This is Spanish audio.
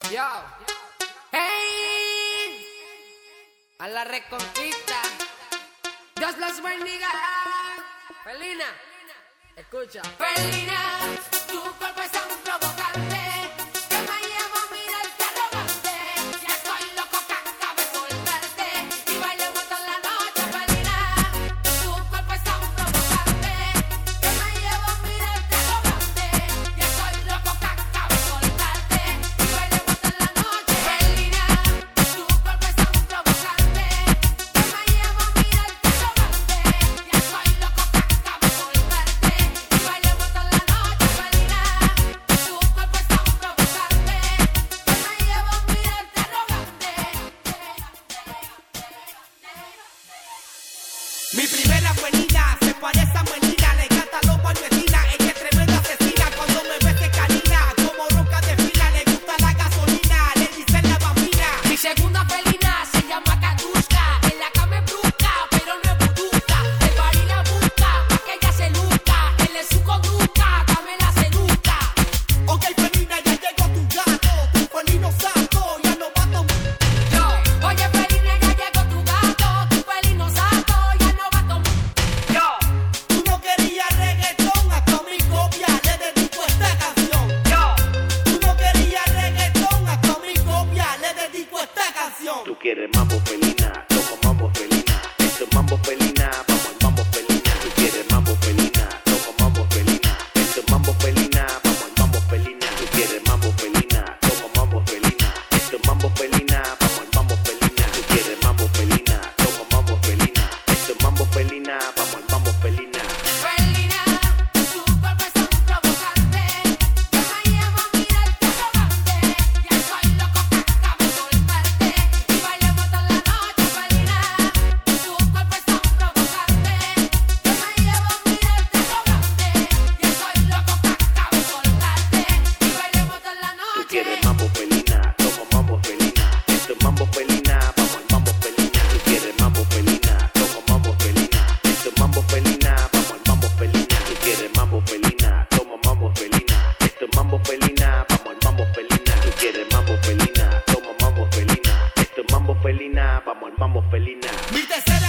Yo, hey, a la reconquista. Dios los bendiga. Felina, escucha. Felina, tu cuerpo es tan provocante que me lleva a mirarte arrogante. Ya estoy loco que acabe soltarte y bailemos toda la noche. Felina, tu cuerpo es tan provocante que me lleva a mirarte arrogante. Ya estoy loco que acabe soltarte y bailemos toda la noche. Felina, tu cuerpo es tan provocante que me lleva a mirarte arrogante. Ya estoy loco que acabe soltarte y bailemos toda la noche. Felina, tu cuerpo es tan provocante que me lleva a mirarte arrogante. Mi primera buenina se parece a Melina, le encanta lo palmetina, ella es tremenda asesina, cuando me ve se canina, como roca de fila, le gusta la gasolina, le dicen la bambina. Mi segunda felina se llama Katushka, en la cama es brusca, pero no es buduca, el party la busca, pa' que ella se luzca, él es su conducta, dame la seduzca. Ok, felina, ya llegó tu gato, tu felino saco, ya no va a tomar. Yo, oye felina, ya llegó tu gato, tu felino saco, ya no va a tomar. Yo, Tú no querías reggaetón, hasta mi copia le dedico esta canción. yo, Tú no querías reggaetón, hasta mi copia le dedico esta canción. Tú quieres mambo felina, toco mambo felina. Esto es mambo felina, vamos al mambo felina. Tú quieres mambo felina, toco mambo felina. Esto es mambo felina, vamos al mambo felina. Tú quieres mambo felina, toco mambo felina. Esto es mambo felina, vamos al mambo felina. Tú quieres mambo felina, toco mambo felina. Esto es mambo felina, vamos al mambo felina. felina, tu cuerpo es tan provocante que me lleva a mirarte arrogante. Ya estoy loco que acabe soltarte y bailemos toda la noche. Felina, tu cuerpo es tan provocante que me lleva a mirarte arrogante. Ya estoy loco que acabe soltarte y bailemos toda la Tú noche. quieres mambo felina, toco mambo felina. Esto es mambo felina, vamos al mambo felina. Tú quieres mambo felina, toco mambo felina. Esto es mambo felina, vamos al mambo felina. Tú quieres mambo felina, tomo mambo felina. Esto es mambo felina, vamos al mambo felina. Tú quieres mambo felina, tomo mambo felina. Esto es mambo felina, vamos al mambo felina. Mi tercera